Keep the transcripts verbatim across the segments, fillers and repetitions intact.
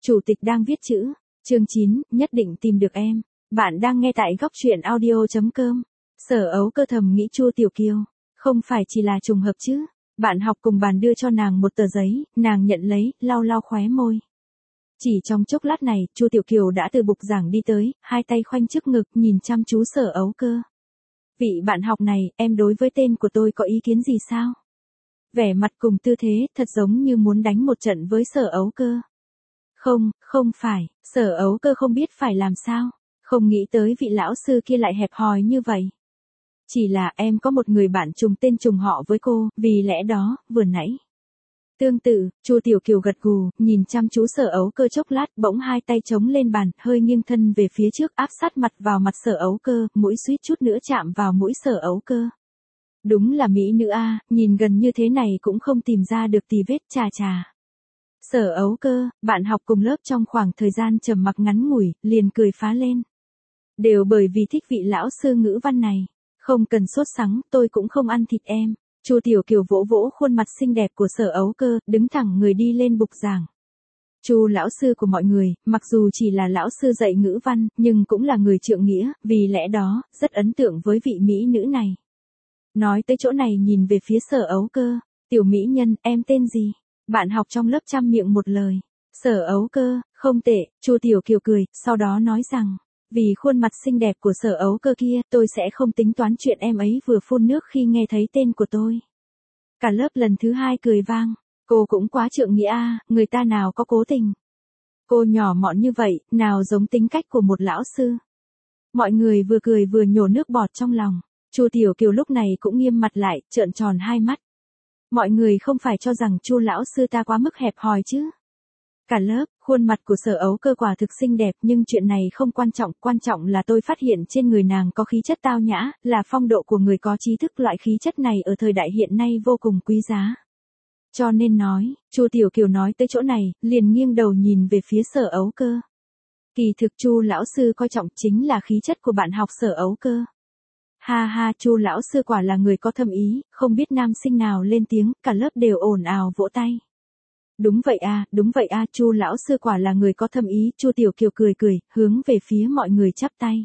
Chủ tịch đang viết chữ. Chương chín, nhất định tìm được em. Bạn đang nghe tại góc truyện audio chấm com. Sở Ấu Cơ thầm nghĩ Chu Tiểu Kiều, không phải chỉ là trùng hợp chứ. Bạn học cùng bàn đưa cho nàng một tờ giấy, nàng nhận lấy, lau lau khóe môi. Chỉ trong chốc lát này, Chu Tiểu Kiều đã từ bục giảng đi tới, hai tay khoanh trước ngực, nhìn chăm chú Sở Ấu Cơ. Vị bạn học này, em đối với tên của tôi có ý kiến gì sao? Vẻ mặt cùng tư thế, thật giống như muốn đánh một trận với Sở Ấu Cơ. Không, không phải, Sở Ấu Cơ không biết phải làm sao, không nghĩ tới vị lão sư kia lại hẹp hòi như vậy. Chỉ là em có một người bạn trùng tên trùng họ với cô, vì lẽ đó, vừa nãy. Tương tự, Chu Tiểu Kiều gật gù, nhìn chăm chú Sở Ấu Cơ chốc lát, bỗng hai tay chống lên bàn, hơi nghiêng thân về phía trước, áp sát mặt vào mặt Sở Ấu Cơ, mũi suýt chút nữa chạm vào mũi Sở Ấu Cơ. Đúng là mỹ nữ a, nhìn gần như thế này cũng không tìm ra được tì vết, chà chà. Sở Ấu Cơ, bạn học cùng lớp trong khoảng thời gian trầm mặc ngắn ngủi, liền cười phá lên. Đều bởi vì thích vị lão sư ngữ văn này. Không cần sốt sắng, tôi cũng không ăn thịt em. Chu Tiểu Kiều vỗ vỗ khuôn mặt xinh đẹp của Sở Ấu Cơ, đứng thẳng người đi lên bục giảng. Chu lão sư của mọi người, mặc dù chỉ là lão sư dạy ngữ văn, nhưng cũng là người trượng nghĩa, vì lẽ đó, rất ấn tượng với vị mỹ nữ này. Nói tới chỗ này nhìn về phía Sở Ấu Cơ, tiểu mỹ nhân, em tên gì? Bạn học trong lớp chăm miệng một lời. Sở Ấu Cơ, không tệ, Chu Tiểu Kiều cười, sau đó nói rằng, vì khuôn mặt xinh đẹp của Sở Ấu Cơ kia, tôi sẽ không tính toán chuyện em ấy vừa phun nước khi nghe thấy tên của tôi. Cả lớp lần thứ hai cười vang, cô cũng quá trượng nghĩa a, người ta nào có cố tình. Cô nhỏ mọn như vậy, nào giống tính cách của một lão sư. Mọi người vừa cười vừa nhổ nước bọt trong lòng. Chu Tiểu Kiều lúc này cũng nghiêm mặt lại, trợn tròn hai mắt. Mọi người không phải cho rằng Chu lão sư ta quá mức hẹp hòi chứ. Cả lớp, khuôn mặt của Sở Ấu Cơ quả thực xinh đẹp, nhưng chuyện này không quan trọng, quan trọng là tôi phát hiện trên người nàng có khí chất tao nhã, là phong độ của người có trí thức, loại khí chất này ở thời đại hiện nay vô cùng quý giá. Cho nên nói, Chu Tiểu Kiều nói tới chỗ này, liền nghiêng đầu nhìn về phía Sở Ấu Cơ. Kỳ thực Chu lão sư coi trọng chính là khí chất của bạn học Sở Ấu Cơ. Ha ha, Chu lão sư quả là người có thâm ý, không biết nam sinh nào lên tiếng, cả lớp đều ồn ào vỗ tay. Đúng vậy a, đúng vậy a, Chu lão sư quả là người có thâm ý, Chu Tiểu Kiều cười cười, hướng về phía mọi người chắp tay.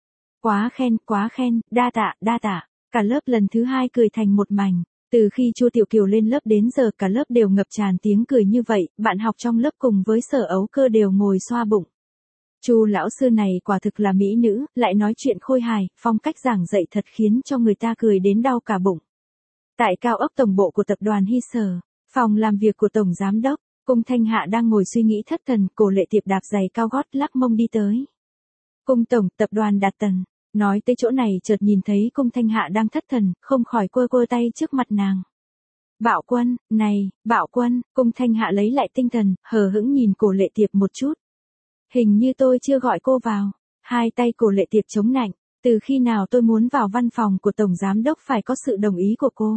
Quá khen, quá khen, đa tạ, đa tạ. Cả lớp lần thứ hai cười thành một mảnh. Từ khi Chu Tiểu Kiều lên lớp đến giờ cả lớp đều ngập tràn tiếng cười như vậy, bạn học trong lớp cùng với Sở Ấu Cơ đều ngồi xoa bụng. Chu lão sư này quả thực là mỹ nữ, lại nói chuyện khôi hài, phong cách giảng dạy thật khiến cho người ta cười đến đau cả bụng. Tại cao ốc tổng bộ của tập đoàn Hy Sở, phòng làm việc của tổng giám đốc, Cung Thanh Hạ đang ngồi suy nghĩ thất thần, Cổ Lệ Tiệp đạp giày cao gót lắc mông đi tới. Cung tổng, tập đoàn Đạt Tần. Nói tới chỗ này chợt nhìn thấy Cung Thanh Hạ đang thất thần, không khỏi quơ quơ tay trước mặt nàng. Bạo Quân, này, Bạo Quân, Cung Thanh Hạ lấy lại tinh thần, hờ hững nhìn Cổ Lệ Tiệp một chút. Hình như tôi chưa gọi cô vào. Hai tay Cổ Lệ Tiệp chống nạnh, từ khi nào tôi muốn vào văn phòng của tổng giám đốc phải có sự đồng ý của cô.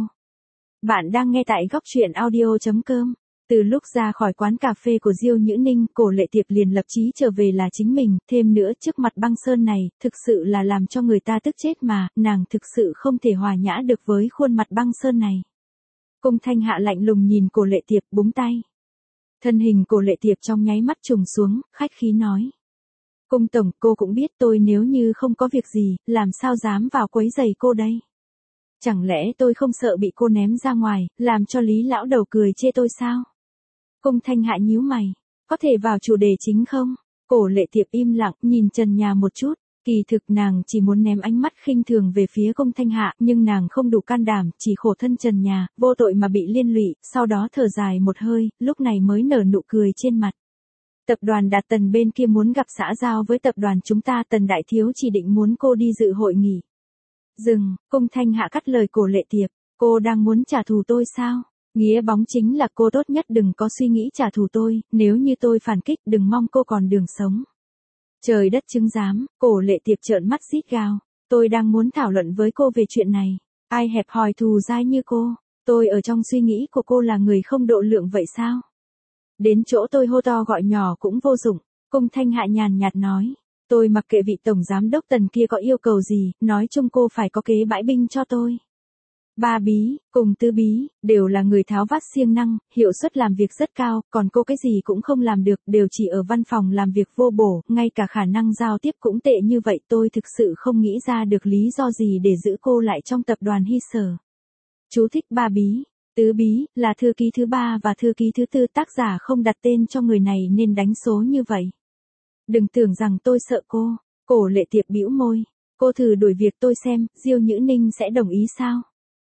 Bạn đang nghe tại góc truyện audio chấm com. Từ lúc ra khỏi quán cà phê của Diêu Nhữ Ninh, Cổ Lệ Tiệp liền lập chí trở về là chính mình, thêm nữa trước mặt băng sơn này, thực sự là làm cho người ta tức chết mà, nàng thực sự không thể hòa nhã được với khuôn mặt băng sơn này. Cung Thanh Hạ lạnh lùng nhìn Cổ Lệ Tiệp, búng tay. Thân hình Cổ Lệ Tiệp trong nháy mắt trùng xuống, khách khí nói. Cung tổng, cô cũng biết tôi nếu như không có việc gì, làm sao dám vào quấy giày cô đây. Chẳng lẽ tôi không sợ bị cô ném ra ngoài, làm cho Lý lão đầu cười chê tôi sao? Cung Thanh Hạ nhíu mày, có thể vào chủ đề chính không? Cổ Lệ Tiệp im lặng, nhìn trần nhà một chút, kỳ thực nàng chỉ muốn ném ánh mắt khinh thường về phía Cung Thanh Hạ, nhưng nàng không đủ can đảm, chỉ khổ thân trần nhà, vô tội mà bị liên lụy, sau đó thở dài một hơi, lúc này mới nở nụ cười trên mặt. Tập đoàn Đạt Tần bên kia muốn gặp xã giao với tập đoàn chúng ta, Tần đại thiếu chỉ định muốn cô đi dự hội nghị. Dừng, Cung Thanh Hạ cắt lời Cổ Lệ Tiệp, cô đang muốn trả thù tôi sao? Nghĩa bóng chính là cô tốt nhất đừng có suy nghĩ trả thù tôi, nếu như tôi phản kích đừng mong cô còn đường sống. Trời đất chứng giám, Cổ Lệ Tiệp trợn mắt rít gào, tôi đang muốn thảo luận với cô về chuyện này, ai hẹp hòi thù dai như cô, tôi ở trong suy nghĩ của cô là người không độ lượng vậy sao? Đến chỗ tôi hô to gọi nhỏ cũng vô dụng, Cung Thanh Hạ nhàn nhạt nói. Tôi mặc kệ vị tổng giám đốc Tần kia có yêu cầu gì, nói chung cô phải có kế bãi binh cho tôi. Ba bí, cùng tứ bí, đều là người tháo vát siêng năng, hiệu suất làm việc rất cao, còn cô cái gì cũng không làm được, đều chỉ ở văn phòng làm việc vô bổ, ngay cả khả năng giao tiếp cũng tệ như vậy, tôi thực sự không nghĩ ra được lý do gì để giữ cô lại trong tập đoàn Hy Sở. Chú thích ba bí. Tứ bí, là thư ký thứ ba và thư ký thứ tư, tác giả không đặt tên cho người này nên đánh số như vậy. Đừng tưởng rằng tôi sợ cô. Cổ Lệ Tiệp bĩu môi. Cô thử đuổi việc tôi xem, Diêu Nhữ Ninh sẽ đồng ý sao?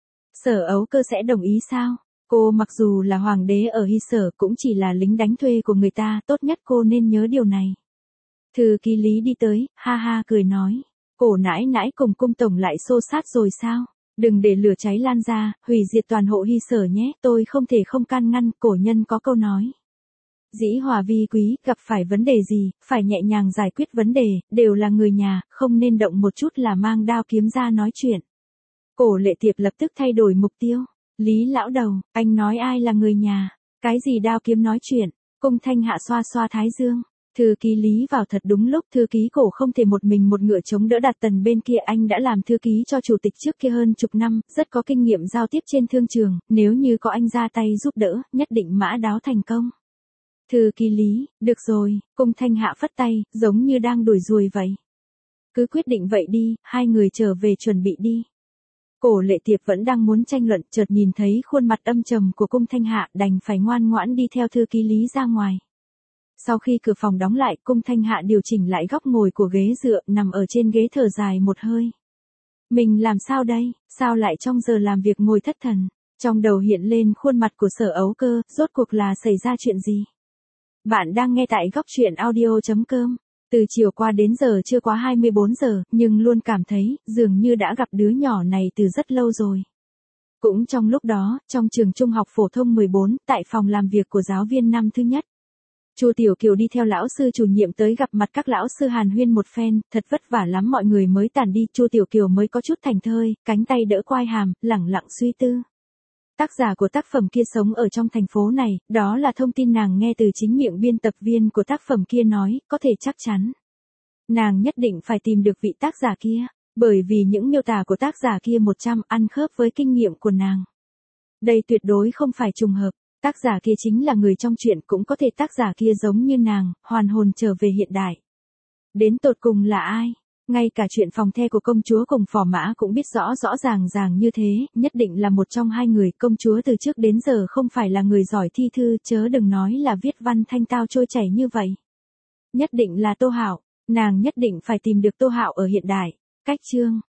Sở Ấu Cơ sẽ đồng ý sao? Cô mặc dù là hoàng đế ở Hy Sở cũng chỉ là lính đánh thuê của người ta, tốt nhất cô nên nhớ điều này. Thư ký Lý đi tới, ha ha cười nói. Cổ nãi nãi cùng cung tổng lại xô sát rồi sao? Đừng để lửa cháy lan ra, hủy diệt toàn hộ Hy Sở nhé, tôi không thể không can ngăn, cổ nhân có câu nói. Dĩ hòa vi quý, gặp phải vấn đề gì, phải nhẹ nhàng giải quyết vấn đề, đều là người nhà, không nên động một chút là mang đao kiếm ra nói chuyện. Cổ Lệ Tiệp lập tức thay đổi mục tiêu. Lý lão đầu, anh nói ai là người nhà? Cái gì đao kiếm nói chuyện? Cung Thanh Hạ xoa xoa thái dương. Thư ký Lý vào thật đúng lúc, thư ký Cổ không thể một mình một ngựa chống đỡ Đạt Tần bên kia, anh đã làm thư ký cho chủ tịch trước kia hơn chục năm, rất có kinh nghiệm giao tiếp trên thương trường, nếu như có anh ra tay giúp đỡ, nhất định mã đáo thành công. Thư ký Lý, được rồi, Cung Thanh Hạ phất tay, giống như đang đuổi ruồi vậy. Cứ quyết định vậy đi, hai người trở về chuẩn bị đi. Cổ Lệ Tiệp vẫn đang muốn tranh luận, chợt nhìn thấy khuôn mặt âm trầm của Cung Thanh Hạ, đành phải ngoan ngoãn đi theo thư ký Lý ra ngoài. Sau khi cửa phòng đóng lại, Cung Thanh Hạ điều chỉnh lại góc ngồi của ghế dựa, nằm ở trên ghế thở dài một hơi. Mình làm sao đây, sao lại trong giờ làm việc ngồi thất thần? Trong đầu hiện lên khuôn mặt của Sở Ấu Cơ, rốt cuộc là xảy ra chuyện gì? Bạn đang nghe tại góc truyện audio chấm com. Từ chiều qua đến giờ chưa quá hai mươi bốn giờ, nhưng luôn cảm thấy, dường như đã gặp đứa nhỏ này từ rất lâu rồi. Cũng trong lúc đó, trong trường trung học phổ thông mười bốn, tại phòng làm việc của giáo viên năm thứ nhất. Chu Tiểu Kiều đi theo lão sư chủ nhiệm tới gặp mặt các lão sư hàn huyên một phen, thật vất vả lắm mọi người mới tản đi, Chu Tiểu Kiều mới có chút thành thơi, cánh tay đỡ quai hàm, lẳng lặng suy tư. Tác giả của tác phẩm kia sống ở trong thành phố này, đó là thông tin nàng nghe từ chính miệng biên tập viên của tác phẩm kia nói, có thể chắc chắn. Nàng nhất định phải tìm được vị tác giả kia, bởi vì những miêu tả của tác giả kia một trăm ăn khớp với kinh nghiệm của nàng. Đây tuyệt đối không phải trùng hợp, tác giả kia chính là người trong truyện, cũng có thể tác giả kia giống như nàng, hoàn hồn trở về hiện đại. Đến tột cùng là ai? Ngay cả chuyện phòng the của công chúa cùng phò mã cũng biết rõ rõ ràng ràng như thế, nhất định là một trong hai người. Công chúa từ trước đến giờ không phải là người giỏi thi thư, chớ đừng nói là viết văn thanh tao trôi chảy như vậy. Nhất định là Tô Hạo, nàng nhất định phải tìm được Tô Hạo ở hiện đại. Cách chương